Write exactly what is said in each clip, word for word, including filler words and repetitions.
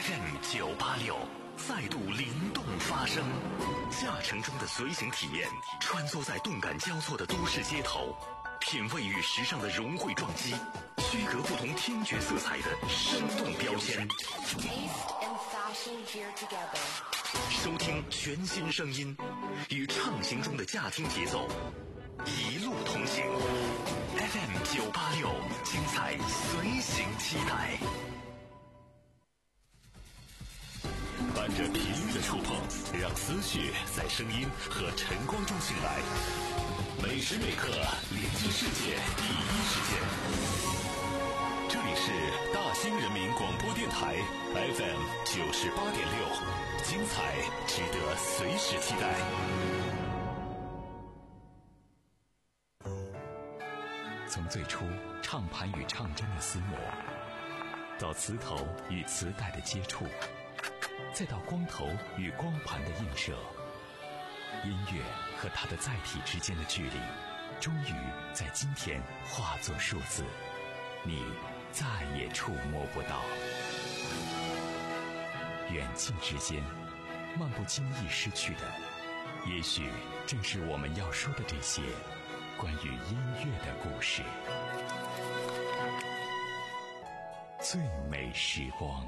F M 九八六再度灵动发声，驾乘中的随行体验，穿梭在动感交错的都市街头，品味与时尚的融汇撞击，区隔不同听觉色彩的生动标签。收听全新声音，与畅行中的驾听节奏，一路同行。F M 九八六，精彩随行期待。伴着频率的触碰，让思绪在声音和晨光中醒来。每时每刻连接世界第一时间。这里是大兴人民广播电台 F M 九十八点六，精彩值得随时期待。从最初唱盘与唱针的厮磨，到磁头与磁带的接触，再到光头与光盘的映射，音乐和它的载体之间的距离，终于在今天化作数字，你再也触摸不到。远近之间，漫不经意失去的，也许正是我们要说的这些关于音乐的故事。最美时光。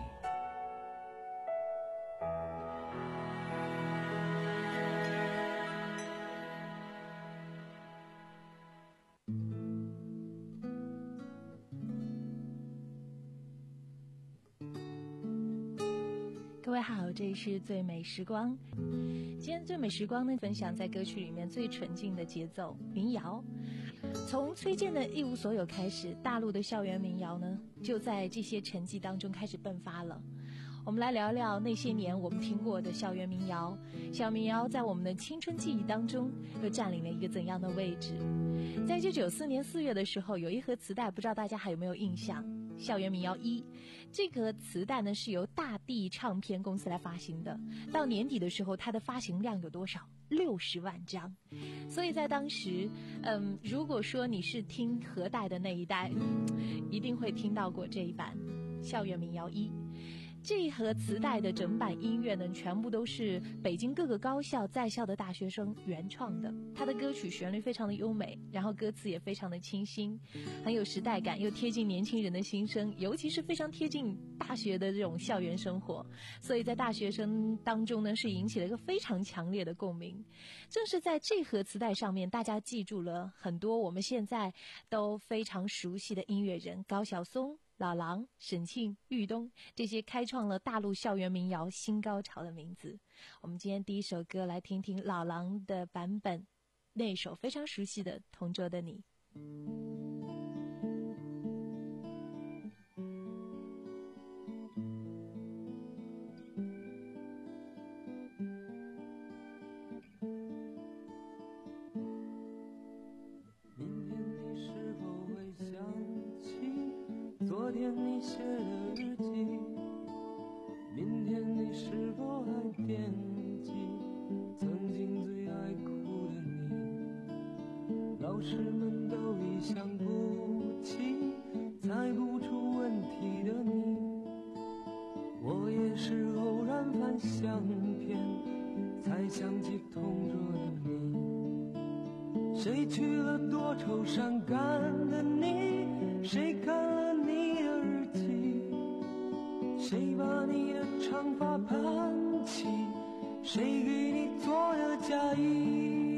各位好，这里是最美时光。今天最美时光呢，分享在歌曲里面最纯净的节奏民谣。从崔健的一无所有开始，大陆的校园民谣呢，就在这些沉寂当中开始迸发了。我们来聊聊那些年我们听过的校园民谣。校园民谣在我们的青春记忆当中又占领了一个怎样的位置？在一九九四年四月的时候，有一盒磁带，不知道大家还有没有印象？校园民谣一，这个磁带呢是由大地唱片公司来发行的。到年底的时候，它的发行量有多少？六十万张。所以在当时，嗯，如果说你是听盒带的那一代，一定会听到过这一版校园民谣一。这一盒磁带的整版音乐呢，全部都是北京各个高校在校的大学生原创的。它的歌曲旋律非常的优美，然后歌词也非常的清新，很有时代感，又贴近年轻人的心声，尤其是非常贴近大学的这种校园生活，所以在大学生当中呢，是引起了一个非常强烈的共鸣。正是在这盒磁带上面，大家记住了很多我们现在都非常熟悉的音乐人，高晓松、老狼、沈庆、豫东，这些开创了大陆校园民谣新高潮的名字。我们今天第一首歌来听听老狼的版本，那首非常熟悉的《同桌的你》。 明天你是否会想起昨天你写的日记？明天你是否还惦记曾经最爱哭的你？老师们都已想不起猜不出问题的你，我也是偶然翻相片才想起同桌的你。谁去了多愁善感的你？谁看了你的日记？谁把你的长发盘起？谁给你做的嫁衣？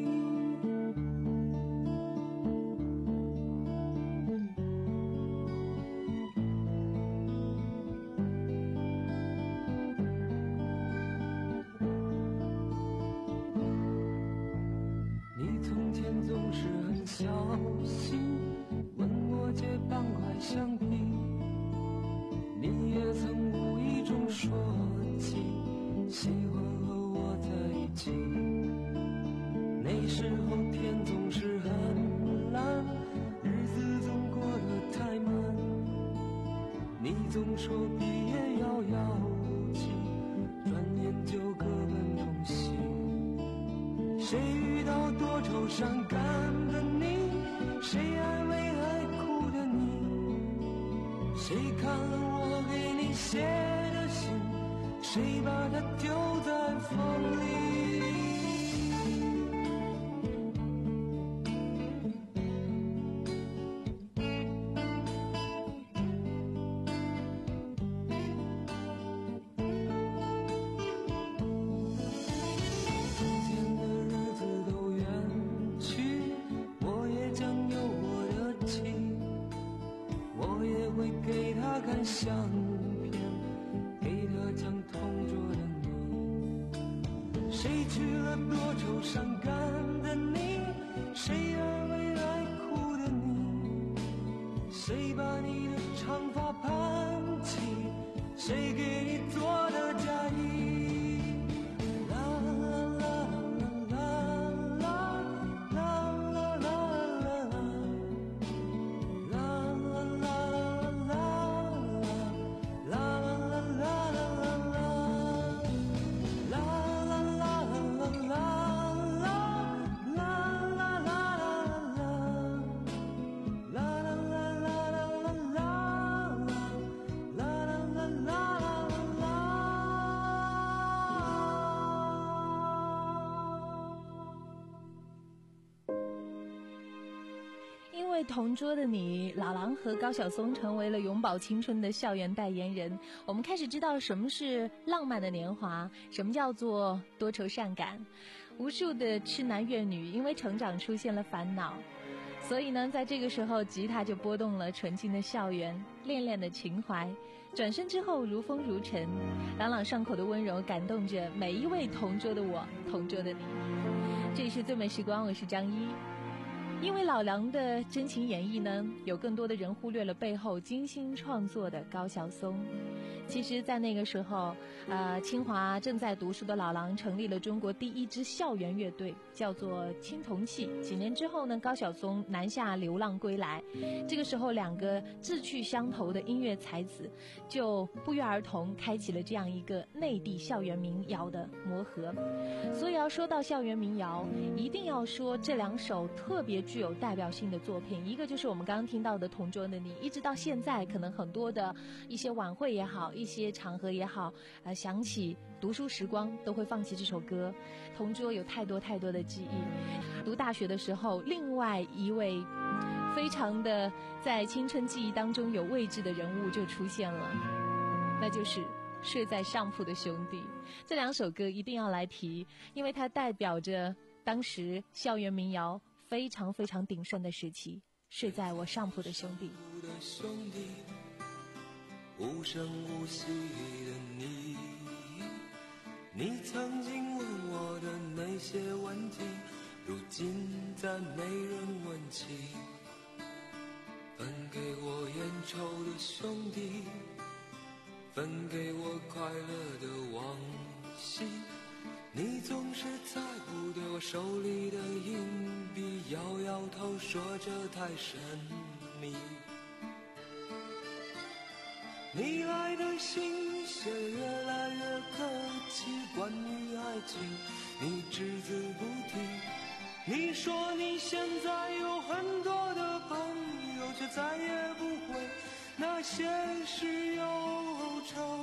你从前总是很小心问我借半块橡皮，你也曾无意中说起喜欢和我在一起。那时候天总是很蓝，日子总过得太慢，你总说毕业遥遥无期，转眼就各奔东西。谁遇到多愁善感的你？谁安慰爱哭的你？谁看了我给你写的信？ 谁把它丢在风里？相片给他讲同桌的你，谁娶了多愁善感的你，谁安慰爱哭的你，谁把你的长发盘起，谁给你做的嫁衣。 同桌的你，老狼和高晓松成为了永葆青春的校园代言人。我们开始知道什么是浪漫的年华，什么叫做多愁善感。无数的痴男怨女因为成长出现了烦恼，所以呢，在这个时候，吉他就拨动了纯净的校园，恋恋的情怀。转身之后，如风如尘，朗朗上口的温柔感动着每一位同桌的我，同桌的你。这里是最美时光，我是张一。因为老狼的真情演绎呢，有更多的人忽略了背后精心创作的高晓松。其实在那个时候，呃，清华正在读书的老狼成立了中国第一支校园乐队，叫做青铜器。几年之后呢，高晓松南下流浪归来，这个时候两个志趣相投的音乐才子就不约而同开启了这样一个内地校园民谣的磨合。所以要说到校园民谣，一定要说这两首特别具有代表性的作品，一个就是我们刚刚听到的《同桌的你》，一直到现在可能很多的一些晚会也好，一些场合也好，呃，想起读书时光都会放弃这首歌。同桌有太多太多的记忆。读大学的时候，另外一位非常的在青春记忆当中有位置的人物就出现了，那就是睡在上铺的兄弟。这两首歌一定要来提，因为它代表着当时校园民谣非常非常鼎盛的时期。睡在我上铺的兄弟， 无声无息的你，你曾经问我的那些问题，如今再没人问起。分给我烟抽的兄弟，分给我快乐的往昔，你总是猜不对我手里的硬币，摇摇头说这太神秘。你来的信写越来越客气，关于爱情你只字不提。你说你现在有很多的朋友，却再也不会那些事忧愁。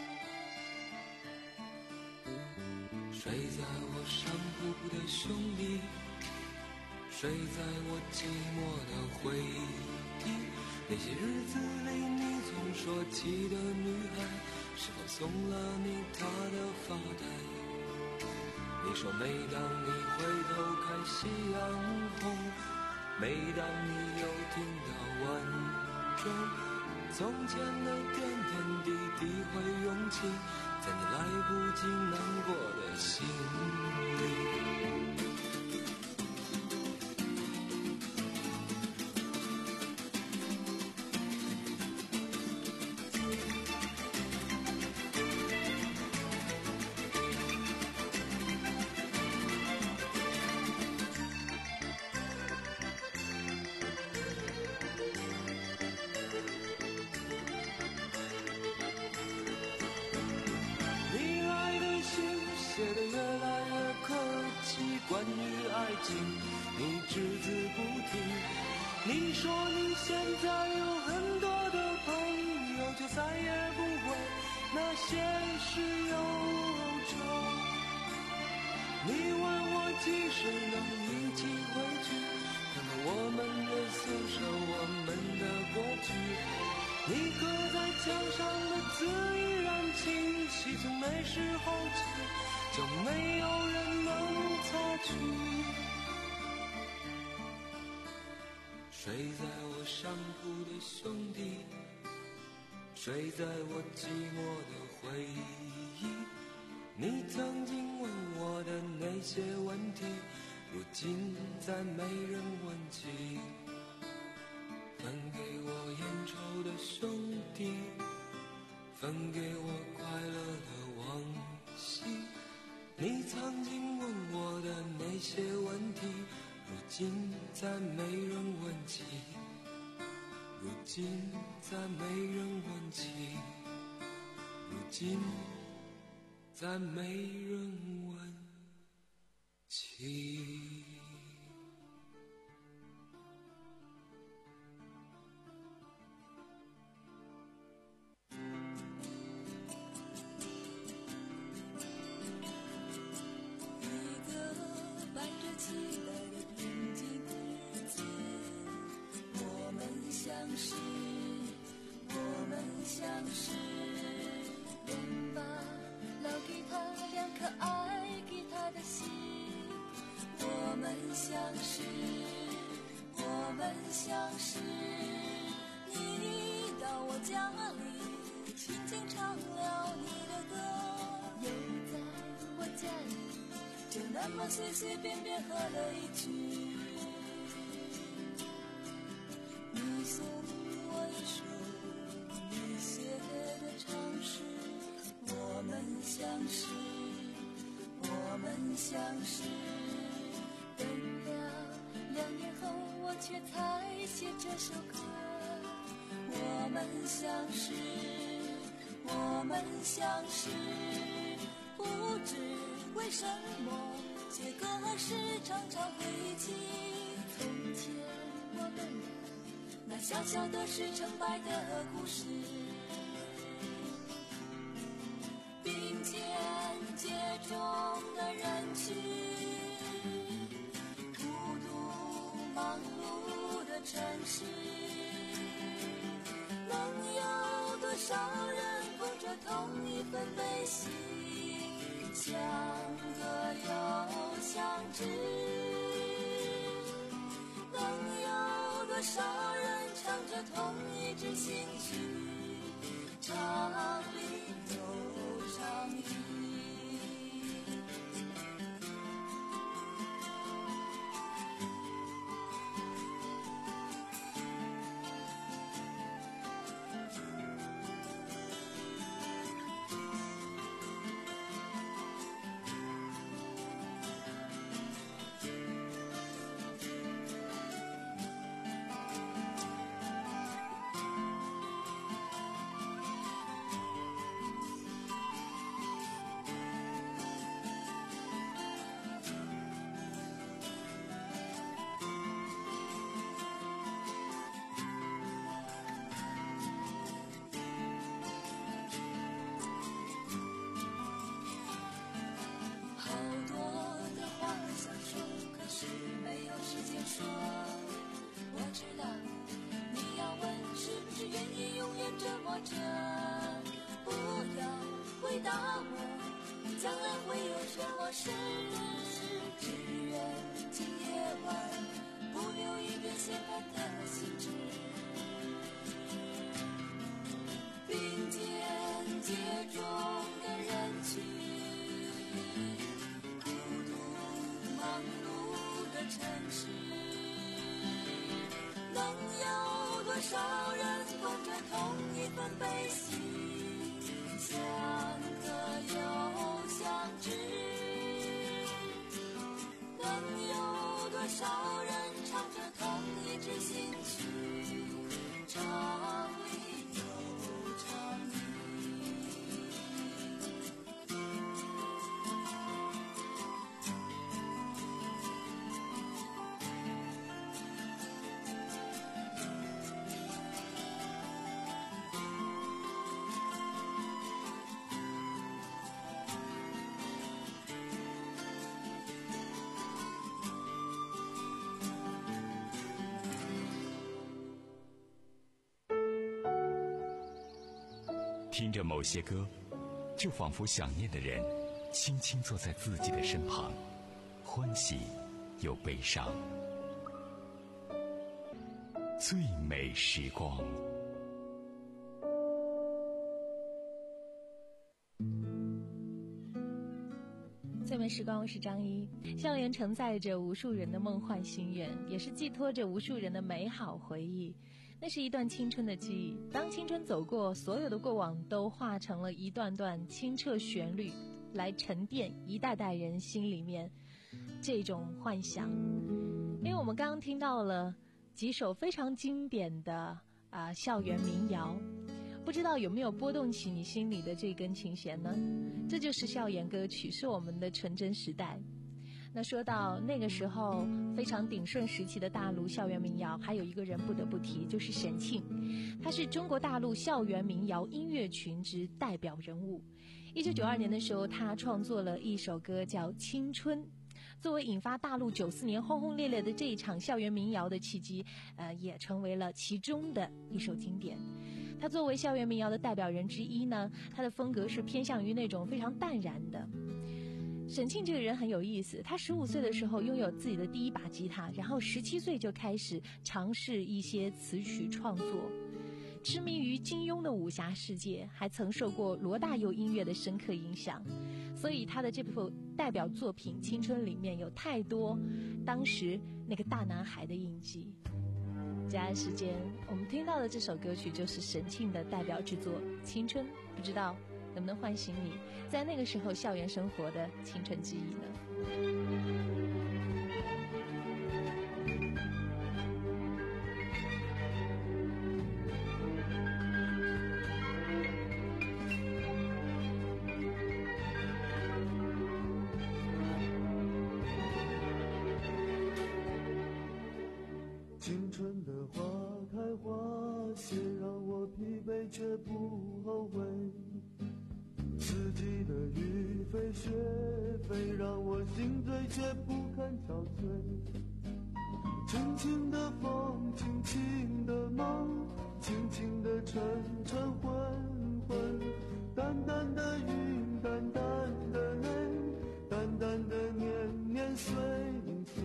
睡在我上铺的兄弟，睡在我寂寞的回忆。那些日子里你总说起的女孩，是否送了你她的发带？你说每当你回头看夕阳红，每当你又听到晚钟，从前的点点滴滴会涌起在你来不及难过的心里。 是忧愁。你问我几时能一起回去，看看我们的宿舍，我们的过去。你刻在墙上的字依然清晰，从那时候起就没有人能擦去。睡在我上铺的兄弟，睡在我寂寞的回忆，你曾经问我的那些问题，如今再没人问起。分给我烟抽的兄弟，分给我快乐的往昔，你曾经问我的那些问题，如今再没人问起，如今再没人问起，如今再没人问起。 期待的平静日子，我们相识，我们相识。连把老吉他，两颗爱吉他的心，我们相识，我们相识。你到我家里，轻轻唱了你的歌，又在我家里。就那么随随便便喝了一句，你送我一首你写的唱诗，我们相识，我们相识。等了两年后，我却才写这首歌。我们相识，我们相识，不知为什么写歌时常常会记从前我们那小小的是成败的故事。并肩街中的人群，孤独忙碌的城市，能有多少人捧着同一份悲喜，相隔又相知？能有多少人唱着同一支新曲，唱里又唱意？将来会有什么事？只愿今夜晚不留一点闲谈的兴致。并肩街中的人群，孤独忙碌的城市，能有多少人捧着同一份悲喜，相隔又相知？能有多少人唱着同一支新曲，唱里又唱意？ 听着某些歌，就仿佛想念的人轻轻坐在自己的身旁，欢喜又悲伤。最美时光。 最美时光，我是张一。校园承载着无数人的梦幻心愿，也是寄托着无数人的美好回忆。那是一段青春的记忆，当青春走过，所有的过往都化成了一段段清澈旋律，来沉淀一代代人心里面这种幻想。因为我们刚刚听到了几首非常经典的啊、呃、校园民谣，不知道有没有拨动起你心里的这根琴弦呢？这就是校园歌曲，是我们的纯真时代。那说到那个时候非常鼎盛时期的大陆校园民谣，还有一个人不得不提，就是沈庆。他是中国大陆校园民谣音乐群之代表人物。一九九二年的时候，他创作了一首歌叫《青春》，作为引发大陆九四年轰轰烈烈的这一场校园民谣的契机，呃，也成为了其中的一首经典。他作为校园民谣的代表人之一呢，他的风格是偏向于那种非常淡然的。沈庆这个人很有意思，他十五岁的时候拥有自己的第一把吉他，然后十七岁就开始尝试一些词曲创作，痴迷于金庸的武侠世界，还曾受过罗大佑音乐的深刻影响，所以他的这部代表作品《青春》里面有太多当时那个大男孩的印记。接下来时间我们听到的这首歌曲就是沈庆的代表之作《青春》，不知道能不能唤醒你在那个时候校园生活的青春记忆呢？ 青春的花开花谢，让我疲惫却不后悔。四季的雨飞雪飞，让我心醉却不堪憔悴。轻轻的风，轻轻的梦，轻轻的晨晨昏昏，淡淡的云，淡淡的泪，淡淡的年年岁岁。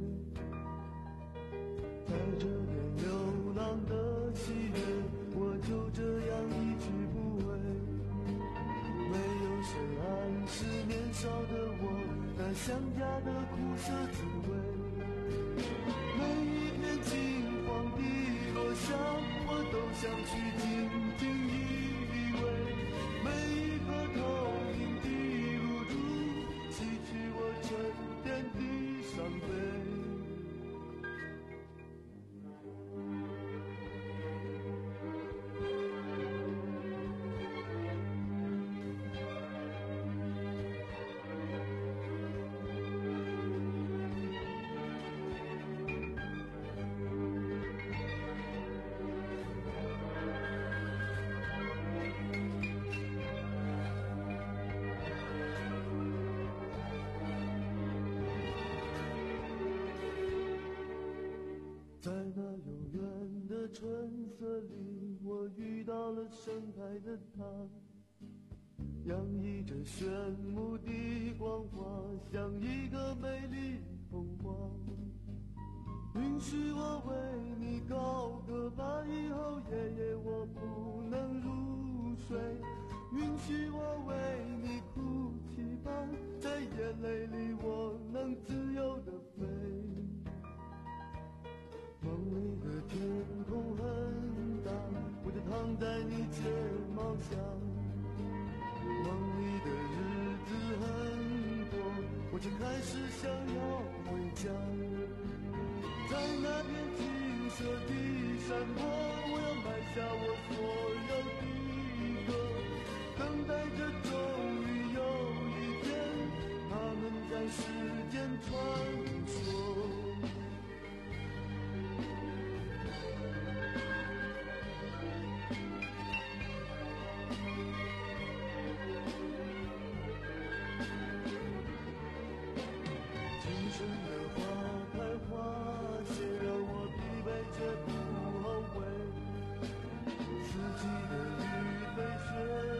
带着点流浪的喜悦，我就这样一去不回。没有谁暗示年少的我那想家的苦涩滋味。每一片金黄的落下，我都想去静静依偎。每一颗透明的露珠，洗去我沉淀的伤悲。在那悠远的春色里，我遇到了盛开的她，洋溢着炫目的光华，像一个美丽童话。允许我为你高歌吧，以后夜夜我不能入睡。允许我为你哭泣吧，在眼泪里我能自由地飞。梦里的天空很大，我就躺在你睫毛下。梦里的日子很多，我却开始想要回家。在那片金色的山坡，我要埋下我所有的歌，等待着终于有一天，他们在世间传说。却不后悔，四季的雨飞雪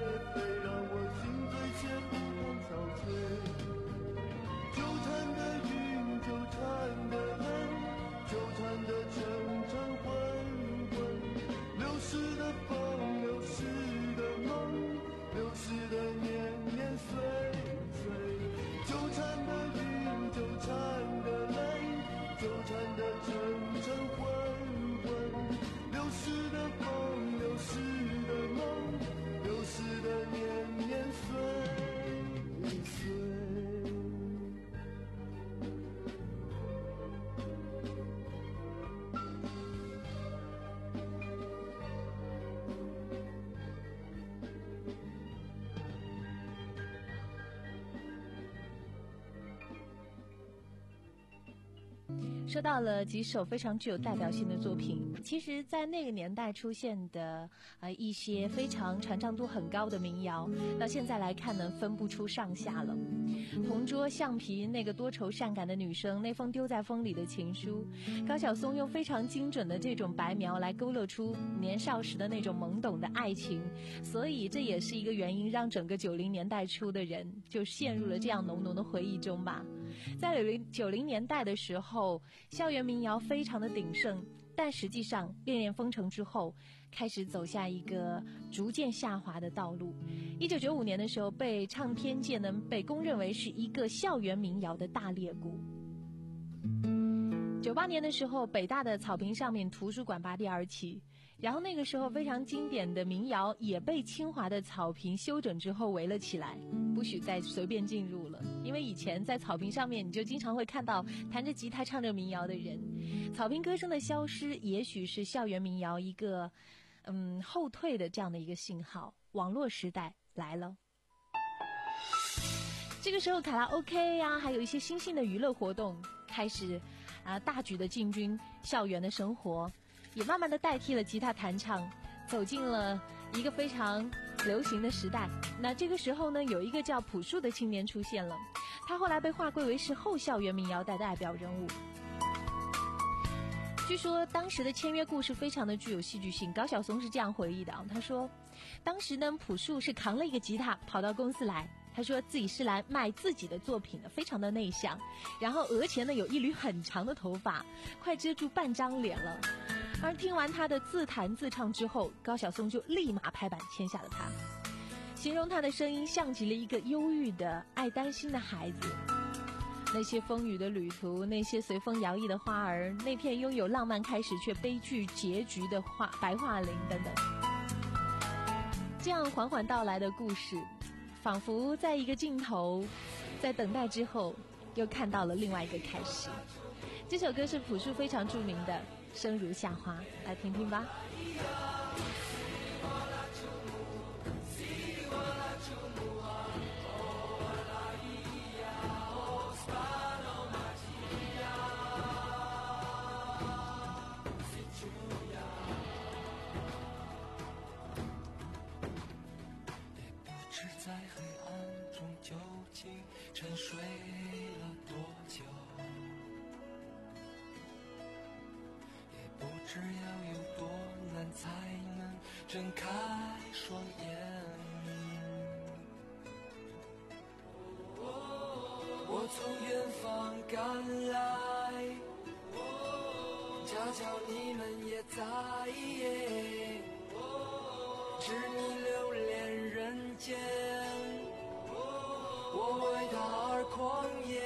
说到了几首非常具有代表性的作品，其实在那个年代出现的呃一些非常传唱度很高的民谣，到现在来看呢，分不出上下了。同桌橡皮，那个多愁善感的女生，那封丢在风里的情书，高晓松用非常精准的这种白描来勾勒出年少时的那种懵懂的爱情，所以这也是一个原因，让整个九零年代初的人就陷入了这样浓浓的回忆中吧。在九零年代的时候，校园民谣非常的鼎盛，但实际上恋恋风尘之后开始走下一个逐渐下滑的道路。一九九五年的时候，被唱片界呢被公认为是一个校园民谣的大裂谷。九八年的时候，北大的草坪上面图书馆拔地而起，然后那个时候非常经典的民谣也被清华的草坪修整之后围了起来，不许再随便进入了。因为以前在草坪上面你就经常会看到弹着吉他唱着民谣的人，草坪歌声的消失也许是校园民谣一个嗯后退的这样的一个信号。网络时代来了，这个时候卡拉 OK 啊，还有一些新兴的娱乐活动开始啊大举的进军校园的生活，也慢慢的代替了吉他弹唱，走进了一个非常流行的时代。那这个时候呢，有一个叫朴树的青年出现了，他后来被划归为是后校园民谣的代表人物。据说当时的签约故事非常的具有戏剧性，高晓松是这样回忆的啊，他说当时呢，朴树是扛了一个吉他跑到公司来，他说自己是来卖自己的作品的，非常的内向，然后额前呢有一缕很长的头发，快遮住半张脸了。而听完他的自弹自唱之后，高晓松就立马拍板签下了他，形容他的声音像极了一个忧郁的爱担心的孩子。那些风雨的旅途，那些随风摇曳的花儿，那片拥有浪漫开始却悲剧结局的花白桦林等等，这样缓缓到来的故事，仿佛在一个镜头，在等待之后又看到了另外一个开始。这首歌是朴树非常著名的《生如夏花》，来听听吧。 在黑暗中究竟沉睡了多久，也不知要有多难才能睁开双眼。我从远方赶来，恰巧你们也在，知你留恋人间，我为他而狂野。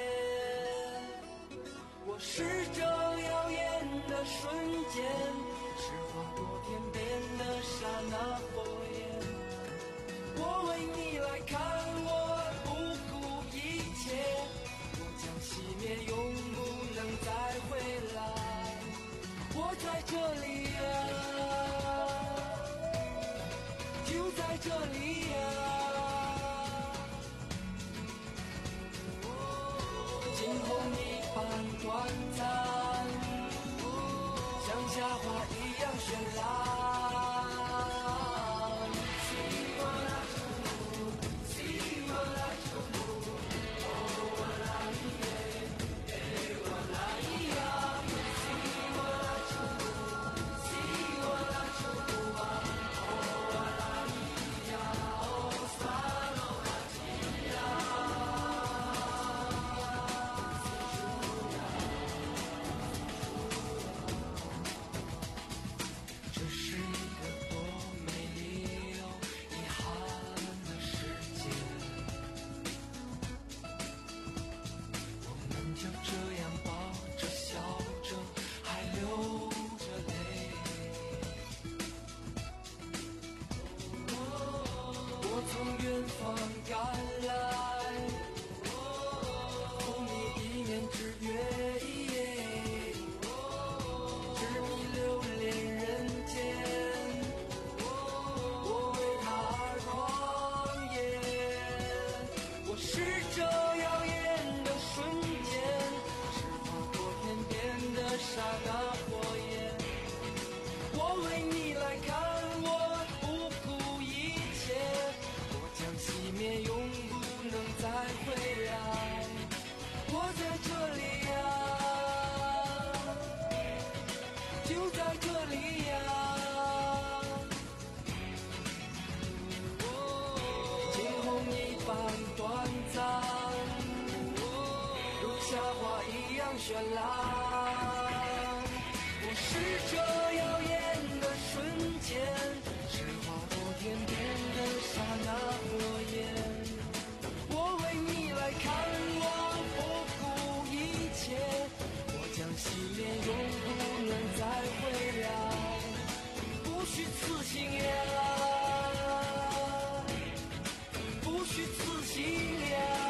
我是这耀眼的瞬间，是划过天边的刹那火焰。我为你来看，我不顾一切，我将熄灭，永不能再回来。我在这里啊，就在这里啊，惊鸿一般短暂，像夏花一样绚烂。这是绚烂。我是这耀眼的瞬间，是划过天边的刹那火焰。我为你来看望，不顾一切，我将熄灭，永不能再回来。不虚此行呀，不虚此行呀。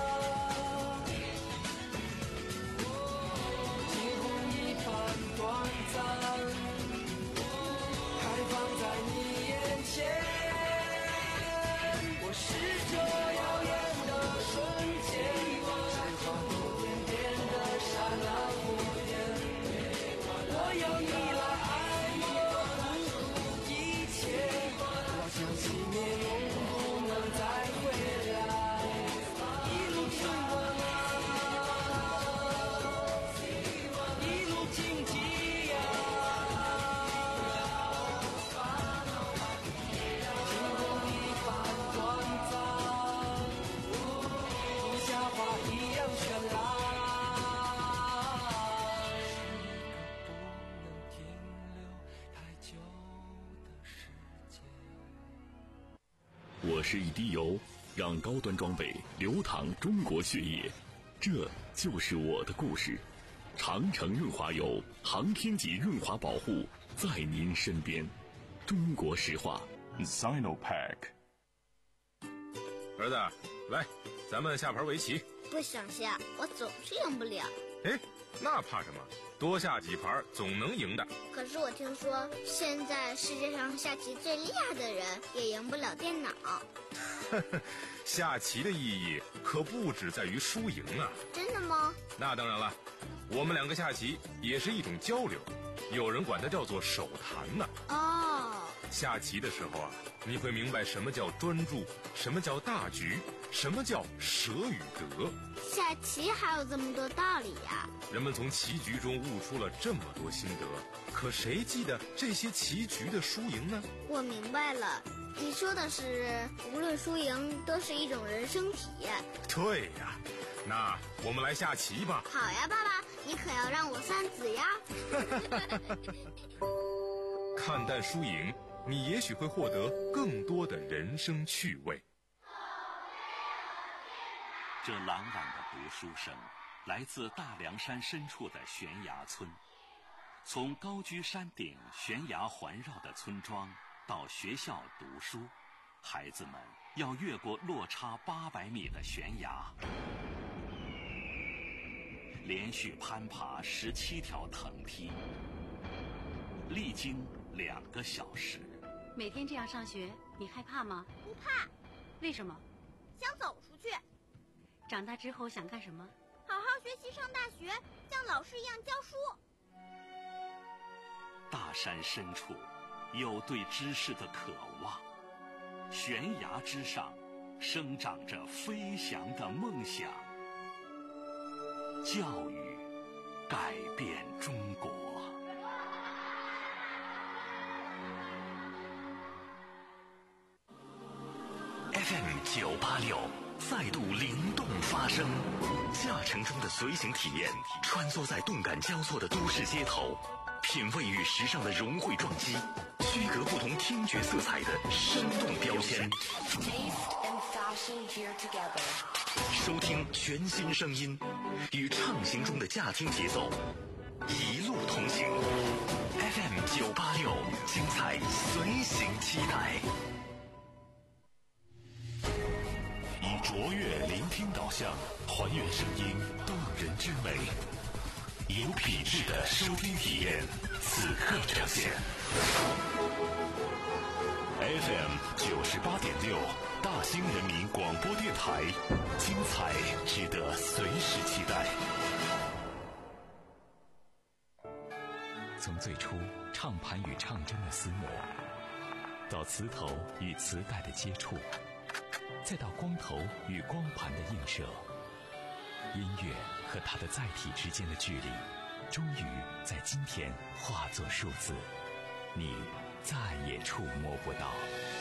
我是一滴油，让高端装备流淌中国血液，这就是我的故事。长城润滑油，航天级润滑保护，在您身边。中国石化 Sinopack。 儿子，来，咱们下盘围棋。 不想下，我总是赢不了。 哎，那怕什么？多下几盘总能赢的。 可是我听说，现在世界上下棋最厉害的人也赢不了电脑。 下棋的意义可不只在于输赢啊。 真的吗？ 那当然了，我们两个下棋也是一种交流，有人管它叫做手谈呢。 哦， 下棋的时候啊，你会明白什么叫专注，什么叫大局，什么叫舍与得。 下棋还有这么多道理呀！ 人们从棋局中悟出了这么多心得，可谁记得这些棋局的输赢呢？ 我明白了，你说的是无论输赢都是一种人生体验。 对呀，那我们来下棋吧。 好呀，爸爸，你可要让我三子呀。 看淡输赢，你也许会获得更多的人生趣味。 这朗朗的读书声来自大凉山深处的悬崖村。从高居山顶悬崖环绕的村庄到学校读书，孩子们要越过落差八百米的悬崖，连续攀爬十七条藤梯，历经两个小时。 每天这样上学，你害怕吗？ 不怕。 为什么？ 想走出去。 长大之后想干什么？ 好好学习，上大学，像老师一样教书。 大山深处有对知识的渴望，悬崖之上生长着飞翔的梦想。教育改变中国。F M 九八六再度灵动发声，驾乘中的随行体验，穿梭在动感交错的都市街头，品味与时尚的融汇撞击，区隔不同听觉色彩的生动标签。收听全新声音，与畅行中的驾听节奏，一路同行。F M 九八六，精彩随行期待。以卓越聆听导向，还原声音动人之美，有品质的收听体验，此刻呈现。F M 九十八点六，大兴人民广播电台，精彩值得随时期待。从最初唱盘与唱针的厮磨，到磁头与磁带的接触，再到光头与光盘的映射，音乐和它的载体之间的距离，终于在今天化作数字，你再也触摸不到。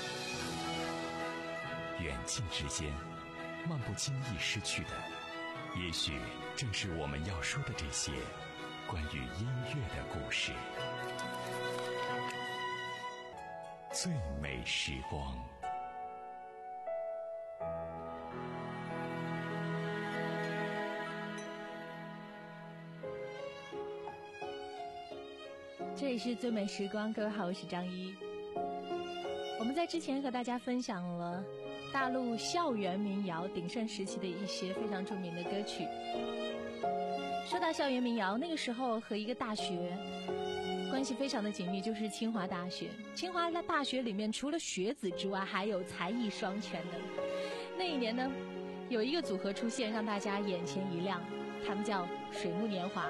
远近之间，漫不经意失去的， 也许正是我们要说的这些关于音乐的故事。最美时光。 这里是最美时光，各位好，我是张一。我们在之前和大家分享了大陆校园民谣鼎盛时期的一些非常著名的歌曲。说到校园民谣，那个时候和一个大学关系非常的紧密，就是清华大学。清华大学里面除了学子之外，还有才艺双全的。那一年呢，有一个组合出现，让大家眼前一亮，他们叫水木年华。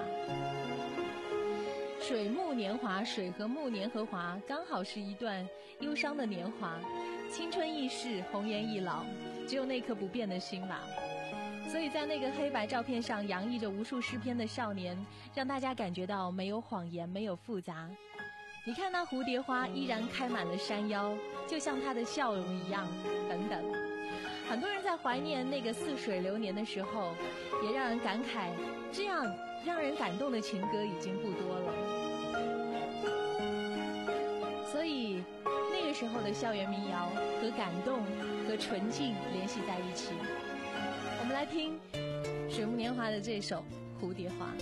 水木年华，水和木年和华，刚好是一段忧伤的年华，青春易逝，红颜易老，只有那颗不变的心吧。所以在那个黑白照片上洋溢着无数诗篇的少年，让大家感觉到没有谎言，没有复杂。你看那蝴蝶花依然开满了山腰，就像他的笑容一样，等等。很多人在怀念那个似水流年的时候，也让人感慨，这样让人感动的情歌已经不多了。所以那个时候的校园民谣和感动和纯净联系在一起。我们来听水木年华的这首《蝴蝶花》。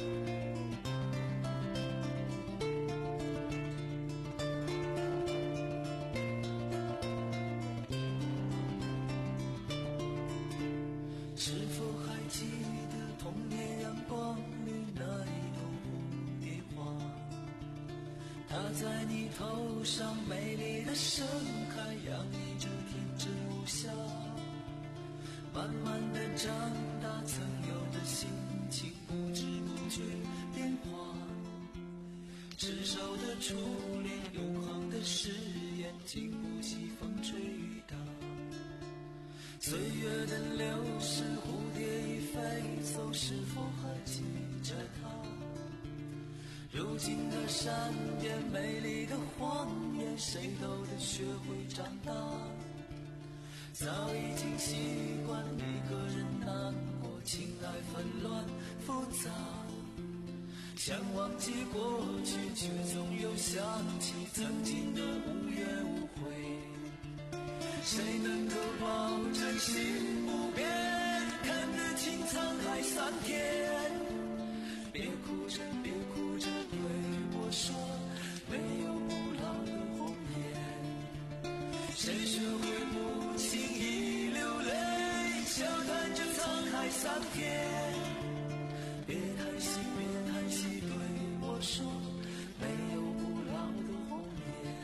是否还记得童年阳光里那一朵蝴蝶花？它在你头上美丽的盛开，洋溢着天真无瑕。慢慢的长大，曾有的心情不知不觉变化。执手的初恋，永恒的誓言，经不起风吹雨打。岁月的流逝，蝴蝶已飞走，是否还记着它？如今的山巅，美丽的荒野，谁都得学会长大。早已经习惯一个人难过，情爱纷乱复杂。想忘记过去，却总又想起曾经的无怨无悔。谁能够保证心不变，看得清沧海桑田？别哭着，别哭着对我说，没有不老的红颜。谁学会不轻易流泪，笑看着沧海桑田？别叹息，别叹息，对我说，没有不老的红颜。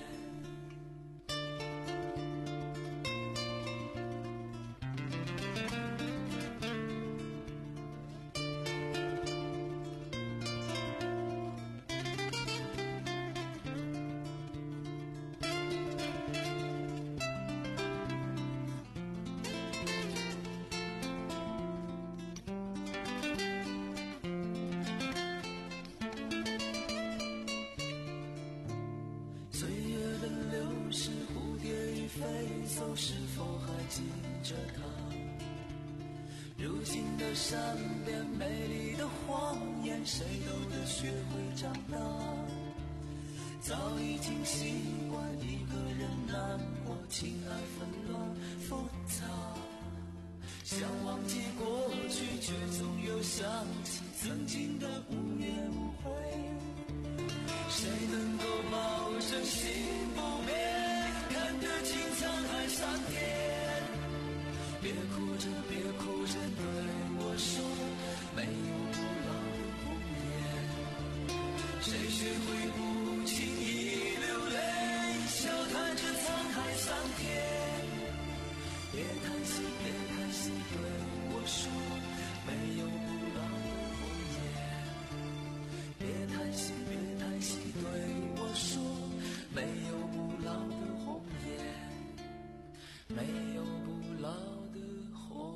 是否还记着他？如今的山边，美丽的荒野，谁都得学会长大。早已经习惯一个人难过，情爱纷乱复杂。想忘记过去，却总又想起曾经的无怨无悔。谁能够保证心不变，看得清沧海桑田？别哭着，别哭着对我说，没有不老的红颜。谁学会不轻易流泪，笑看着沧海桑田？别叹息，别叹息对我说，没有不老的红颜。别叹息，别叹息对我说，没有不老的红颜，没有不老的红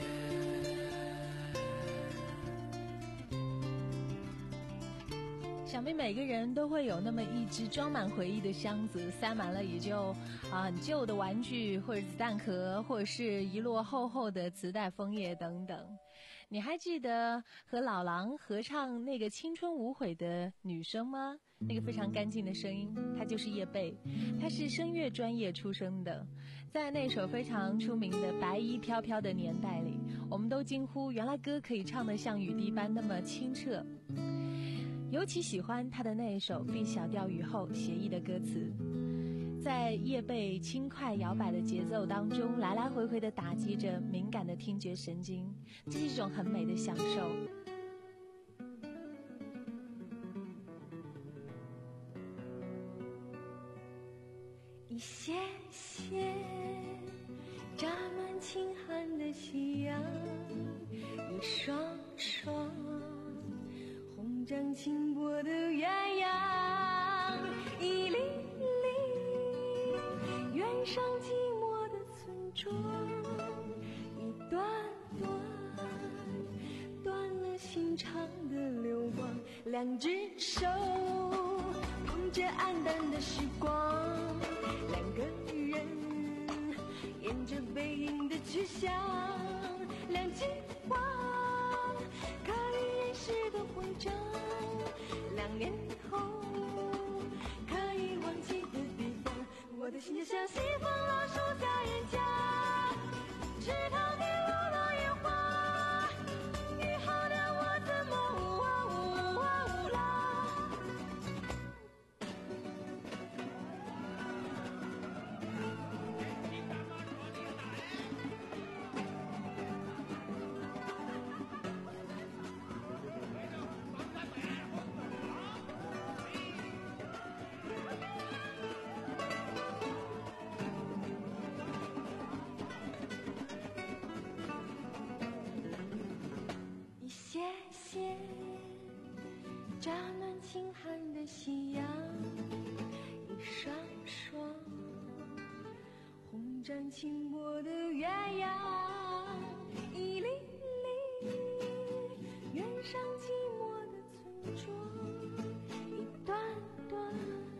颜。 想必每个人都会有那么一只装满回忆的箱子，塞满了也就啊很旧的玩具，或者子弹壳，或者是一摞厚厚的磁带枫叶等等。你还记得和老狼合唱那个青春无悔的女生吗？那个非常干净的声音，她就是叶蓓，她是声乐专业出身的。在那首非常出名的《白衣飘飘》的年代里，我们都惊呼原来歌可以唱得像雨滴般那么清澈。尤其喜欢她的那一首《碧小调雨后》写意的歌词，在叶蓓轻快摇摆的节奏当中，来来回回地打击着敏感的听觉神经，这是一种很美的享受。 一些些乍暖轻寒的夕阳，一双双红掌轻拨的鸳鸯，一粒粒远上寂寞的村庄，一段段断了心肠的流光，两只手捧着黯淡的时光，两个人沿着背影的去向，两句话可以掩饰的徽章，两年后可以忘记的地方，我的心就像西风老树下人家，池塘边落落叶花，雨后的我怎么呜啊呜啊呜啦。一些些乍暖轻寒的夕阳，一双双红掌轻拨的鸳鸯，一粒粒远上寂寞的村庄，一段段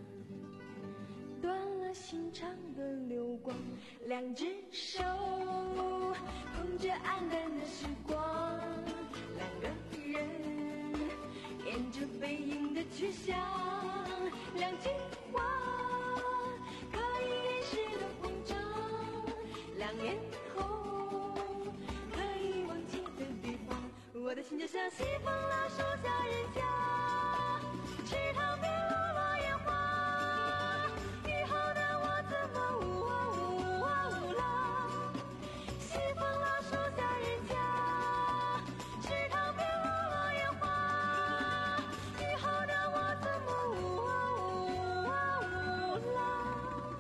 断了心肠的流光，两只手捧着黯淡的时光，两个人沿着背影的去向，两句话可以掩饰的徽章，两年后可以忘记的地方，我的心就像西风老树下人家，池塘边落落叶花，雨后的我怎么呜啊呜啊呜啦，西风老树下人家，池塘边落落叶花，雨后的我怎么呜啊呜啊呜啦。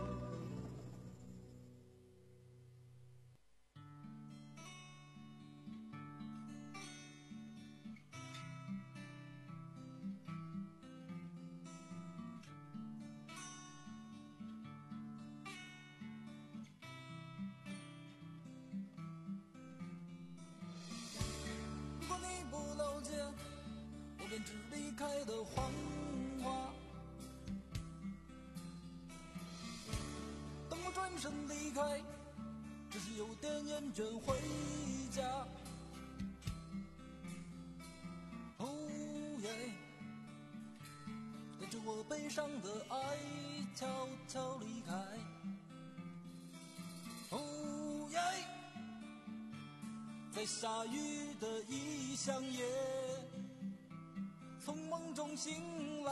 如果你不了解，我便只离开的谎话。当我转身离开，只是有点厌倦回家。哦耶，带着我悲伤的爱悄悄离开。哦耶，在下雨的异乡夜，从梦中醒来。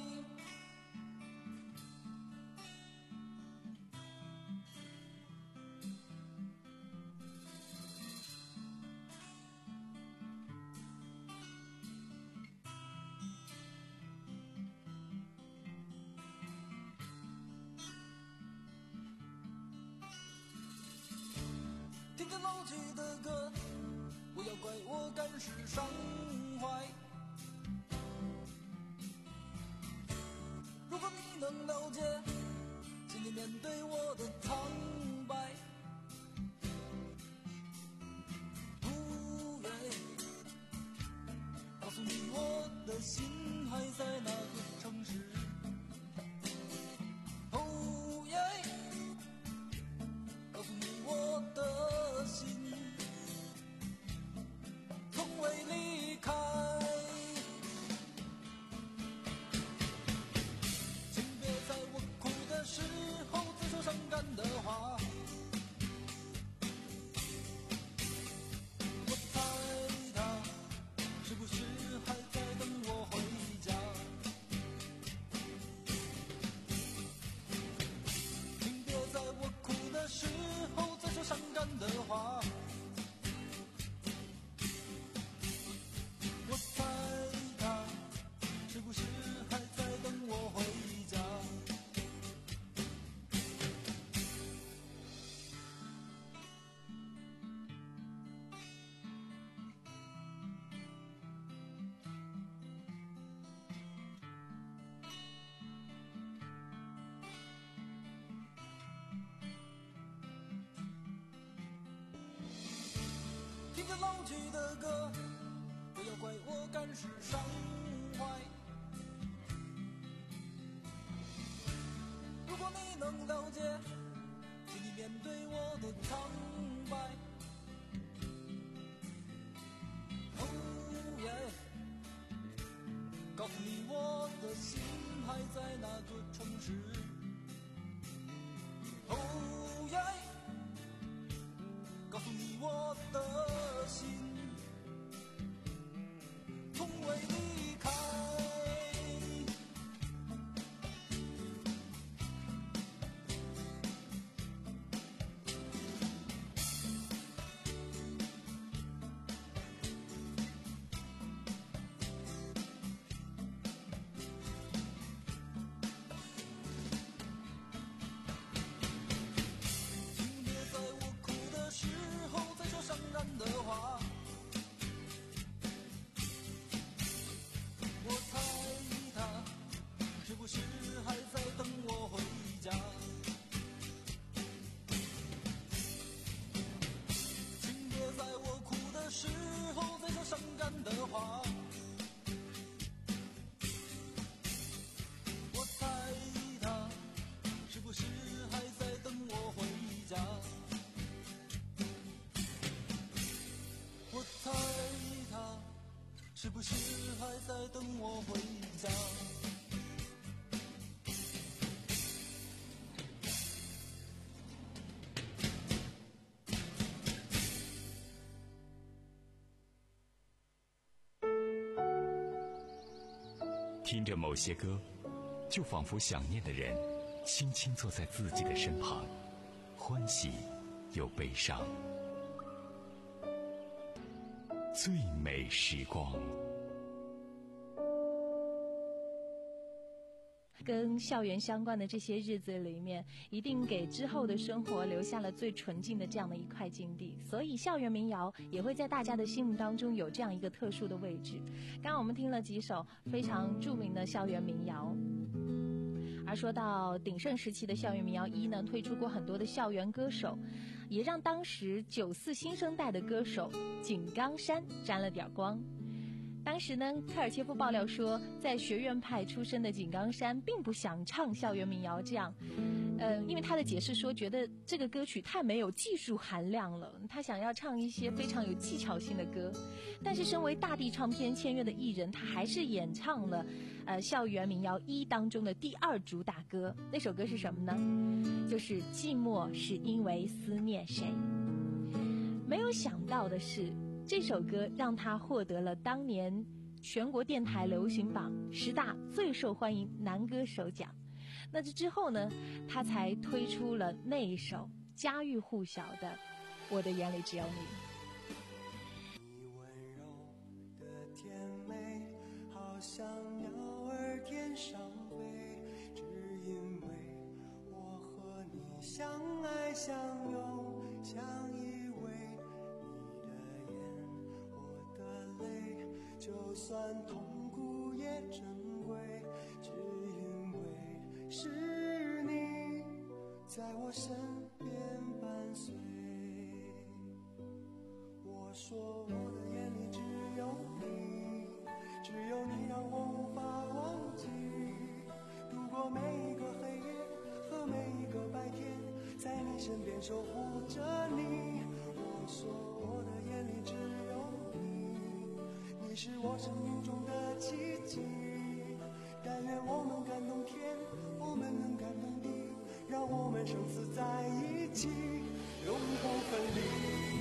听着老去的歌，不要怪我感时伤怀。如果你能了解，请你面对我的苍白。哦耶，告诉你我的心还在那个话，我猜他是不是还在等我回家。听着老去的歌，不要怪我感时伤怀。如果你能了解，请你面对我的苍白。哦耶，告诉你我的心还在那个城市。哦耶，告诉你我的心从未离开。请别在我哭的时候再说伤人的话。我猜他是不是还在等我回家。请别在我哭的时候再说伤感的话。我猜他是不是还在等我回家。我猜他是不是还在等我回家。 听着某些歌，就仿佛想念的人轻轻坐在自己的身旁，欢喜又悲伤。最美时光， 跟校园相关的这些日子里面，一定给之后的生活留下了最纯净的这样的一块境地，所以校园民谣也会在大家的心目当中有这样一个特殊的位置。刚刚我们听了几首非常著名的校园民谣，而说到鼎盛时期的校园民谣一呢，推出过很多的校园歌手，也让当时九四新生代的歌手井冈山沾了点光。当时呢，科尔切夫爆料说，在学院派出身的井冈山并不想唱校园民谣这样，呃，因为他的解释说，觉得这个歌曲太没有技术含量了，他想要唱一些非常有技巧性的歌。但是身为大地唱片签约的艺人，他还是演唱了呃校园民谣一当中的第二主打歌。那首歌是什么呢？就是寂寞是因为思念谁。没有想到的是，这首歌让他获得了当年全国电台流行榜十大最受欢迎男歌手奖。那这之后呢，他才推出了那一首家喻户晓的《我的眼里只有你》。 你温柔的甜美，好像鸟儿天上飞，只因为我和你相爱相拥，相依偎。就算痛苦也珍贵，只因为是你在我身边伴随。我说我的眼里只有你，只有你让我无法忘记，度过每一个黑夜和每一个白天，在你身边守护着你。我说我的眼里只有你是我生命中的奇迹，但愿我们感动天，我们能感动地，让我们生死在一起，永不分离。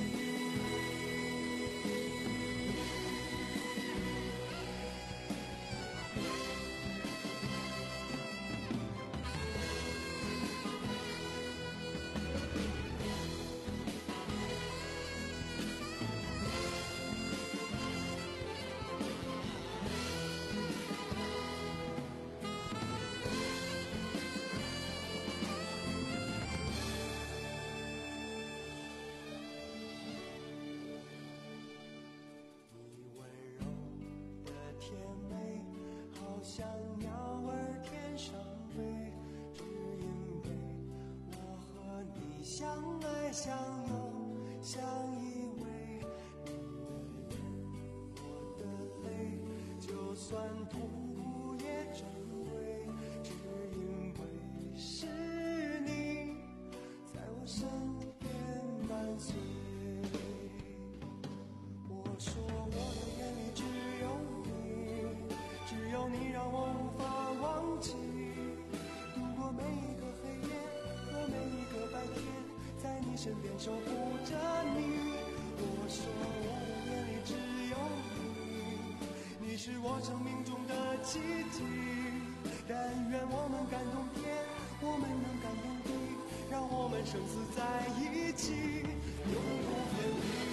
相爱相拥相依偎，我的泪就算痛苦也珍贵，只因为是你在我身边伴随。我说我的眼里只有你，只有你让我无法忘记，度过每一个黑夜和每一个白天，在你身边守护着你。我说我的眼里只有你，你是我生命中的奇迹。但愿我们感动天，我们能感动地，让我们生死在一起，永不分离。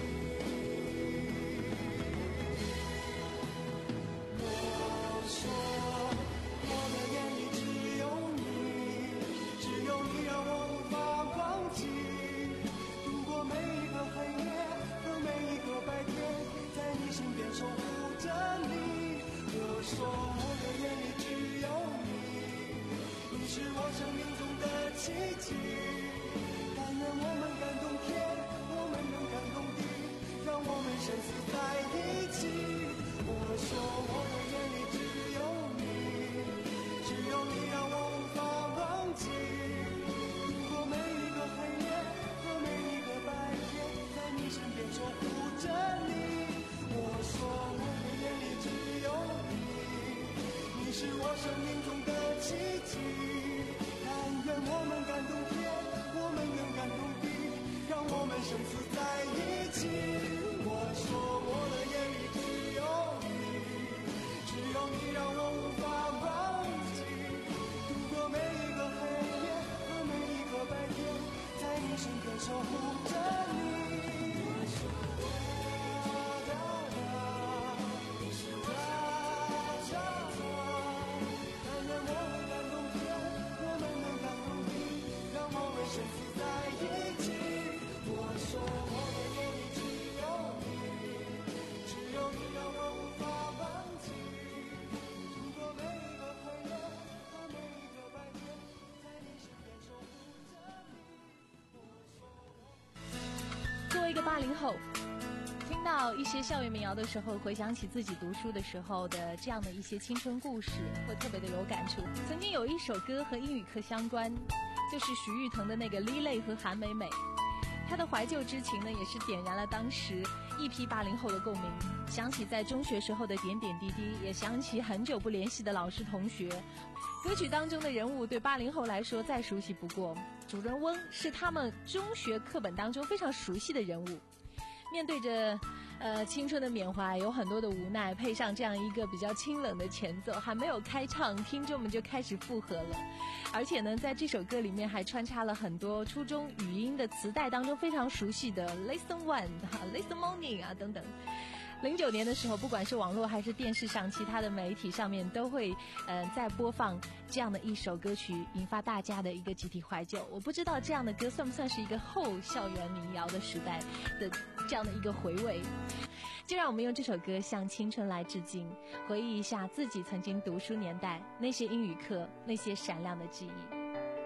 我说我的眼里只有你，只有你让我无法忘记，度过每一个黑夜和每一个白天，在你身边守护着你。我说我的眼里只有你，你是我生命中的奇迹。但愿我们感动天，我们能感动地，让我们生死在一起。我说我的眼里只有你，只有你让我无法忘记，度过每一个黑夜和每一个白天，在你身边守护着你。我说我的眼里只有你，你是我生命中的奇迹。但愿我们感动天，我们能感动地，让我们生死在一起。我说我的眼里只有你，只有你让我无法忘记，度过每一个黑夜和每一个白天，在你身边守护着你。我说我的你是我的但愿我们感动天，我们能感动地，让我们生死在一起。我说我的眼里只有你，只有你让我无法忘记，度过每一个黑夜和每一个白天，在你身边守护着你。我说我作为一个八零后，听到一些校园民谣的时候，回想起自己读书的时候的这样的一些青春故事，会特别的有感触。曾经有一首歌和英语课相关，就是许玉腾的那个《Lily》和韩美美。他的怀旧之情呢，也是点燃了当时一批八零后的共鸣。想起在中学时候的点点滴滴，也想起很久不联系的老师同学。歌曲当中的人物对八零后来说再熟悉不过，主人翁是他们中学课本当中非常熟悉的人物。面对着呃青春的缅怀，有很多的无奈，配上这样一个比较清冷的前奏，还没有开唱，听众们就开始附和了。而且呢，在这首歌里面还穿插了很多初中语音的磁带当中非常熟悉的 Listen One 哈 Listen Morning 啊等等。零九年的时候，不管是网络还是电视上其他的媒体上面，都会呃在播放这样的一首歌曲，引发大家的一个集体怀旧。我不知道这样的歌算不算是一个后校园民谣的时代的这样的一个回味。就让我们用这首歌向青春来致敬，回忆一下自己曾经读书年代那些英语课，那些闪亮的记忆。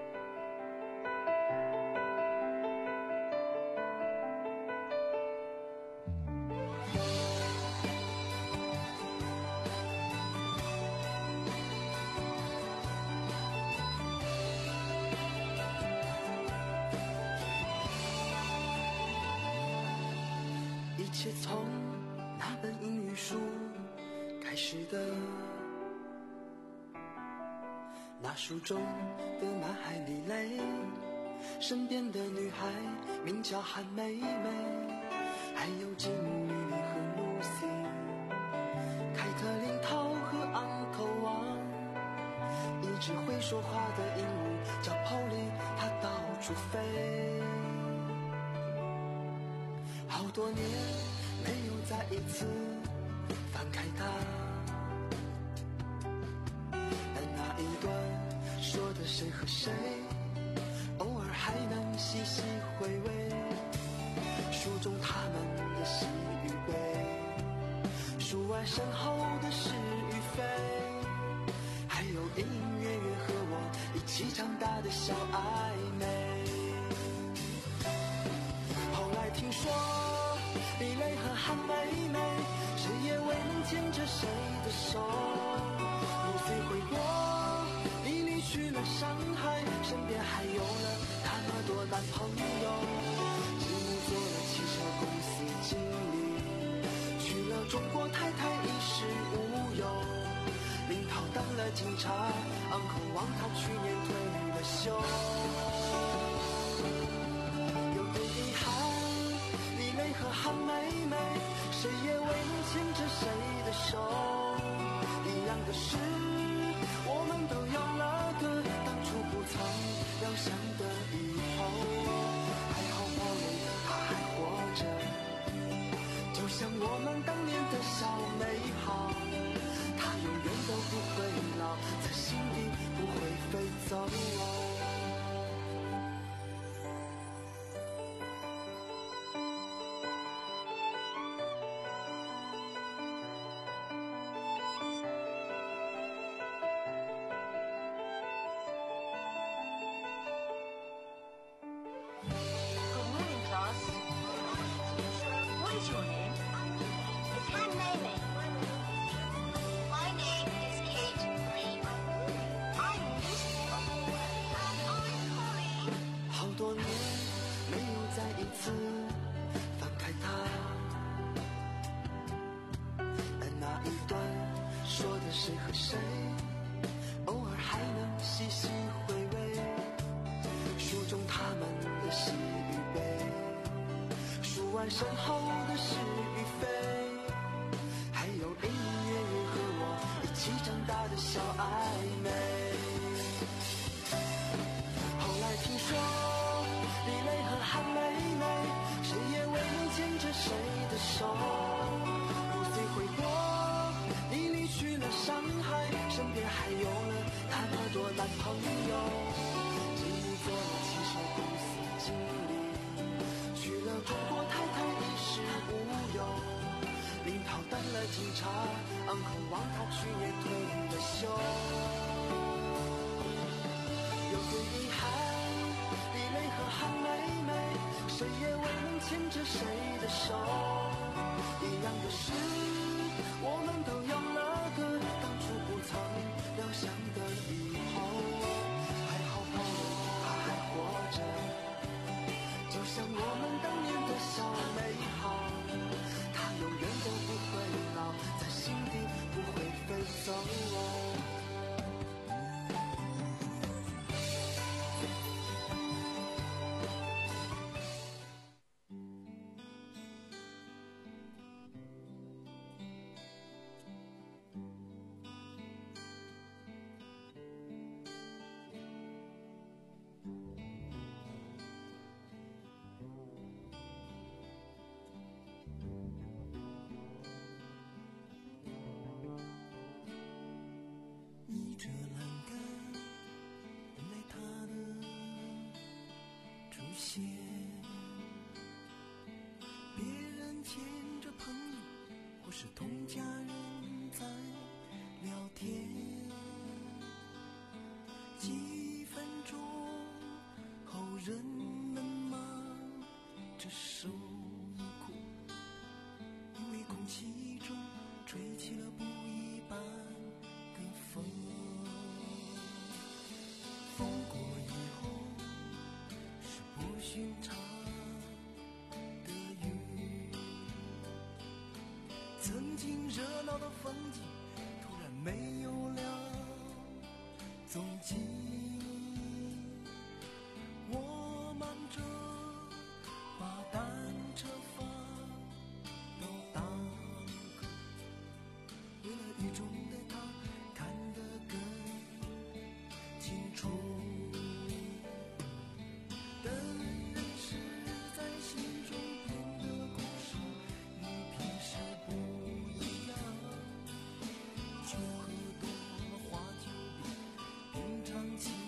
一切从那本英语书开始的，那书中的男孩李雷，身边的女孩名叫韩美美，还有金莉莉和露西，凯特琳涛和昂头王，一只会说话的鹦鹉叫 Polly， 它到处飞。好多年没有再一次翻开它，但那一段说的谁和谁，偶尔还能细细回味。书中他们的喜与悲，书外身后的是与非，还有隐隐约约和我一起长大的小暧昧。 说李雷和韩梅梅，谁也未能牵着谁的手。五岁回国，你离去了上海，身边还有了那么多男朋友。继母做了汽车公司经理，娶了中国太太衣食无忧。领导当了警察，昂口望他去年退了休。有点遗憾，李雷和韩梅梅，谁也未能牵着谁的手。一样的是，我们都有了个当初不曾料想的以后。还好宝贝他还活着，就像我们当年的小美好，他永远都不会老，在心底不会飞走。谁和谁偶尔还能细细回味，书中他们的喜与悲，书外身后的是与非，还有隐隐约约和我一起长大的小暧昧。后来听说李雷和韩梅梅，谁也未能牵着谁的手。五岁回国，你离去了上海，身边还有了那么多男朋友。继母做了汽车公司经理，娶了中国太太衣食无忧。领导当了警察，昂口望他去年退了休。有点遗憾，李雷和韩梅梅，谁也未能牵着谁的手。一样的是，我们都有了个当初不曾料想的以后。还好宝贝他还活着，就像我们当年的小美好，他永远都不会老，在心底不会飞走。 倚着栏杆，等待他的出现。别人牵着朋友，或是同家人在聊天。几分钟后，人们忙着受苦，因为空气中吹起了不一般的风。风过以后是不寻常的雨，曾经热闹的风景突然没有了踪迹。我忙着把单车放到档口，为了雨中的他看得更清楚。等人是在心中编的故事，与平时不一样。酒喝多了话就变，平常心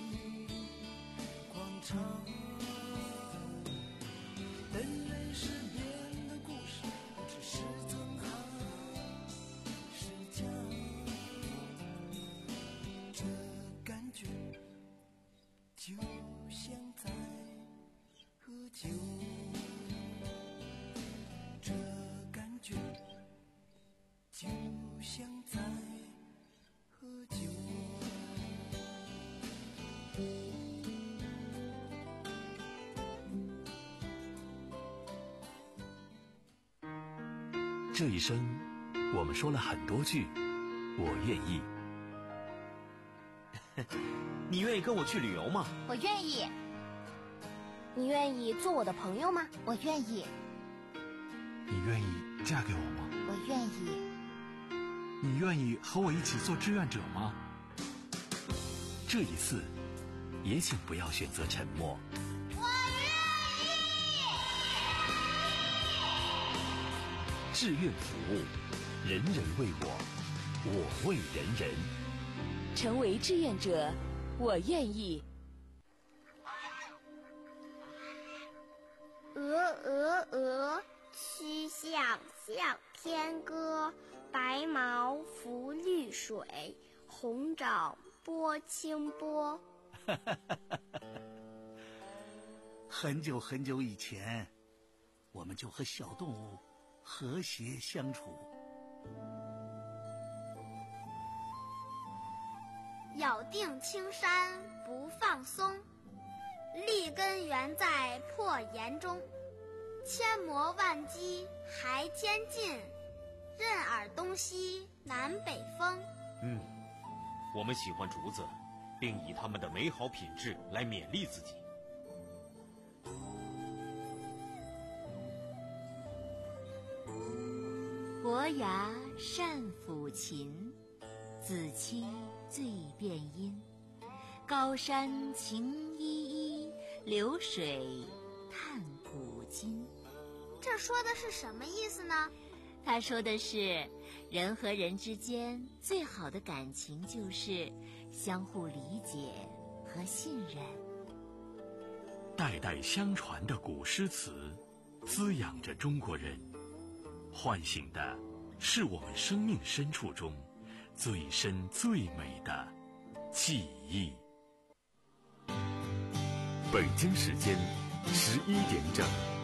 这一生，我们说了很多句“我愿意”。 你愿意跟我去旅游吗？ 我愿意。你愿意做我的朋友吗？我愿意。 你愿意嫁给我吗？ 我愿意。 你愿意和我一起做志愿者吗？ 这一次，也请不要选择沉默。 我愿意。 志愿服务，人人为我，我为人人。 成为志愿者，我愿意。 鹅鹅鹅，曲项向天歌。白毛浮绿水，红掌拨清波。 很久很久以前，我们就和小动物和谐相处。 咬定青山不放松，立根原在破岩中。千磨万击还天进，任尔东西南北风。 嗯，我们喜欢竹子，并以它们的美好品质来勉励自己。 伯牙善抚琴，子期最辨音。高山晴依依，流水叹古今。 这说的是什么意思呢？ 他说的是，人和人之间最好的感情就是相互理解和信任。 代代相传的古诗词，滋养着中国人，唤醒的是我们生命深处中最深最美的记忆。 北京时间十一点整。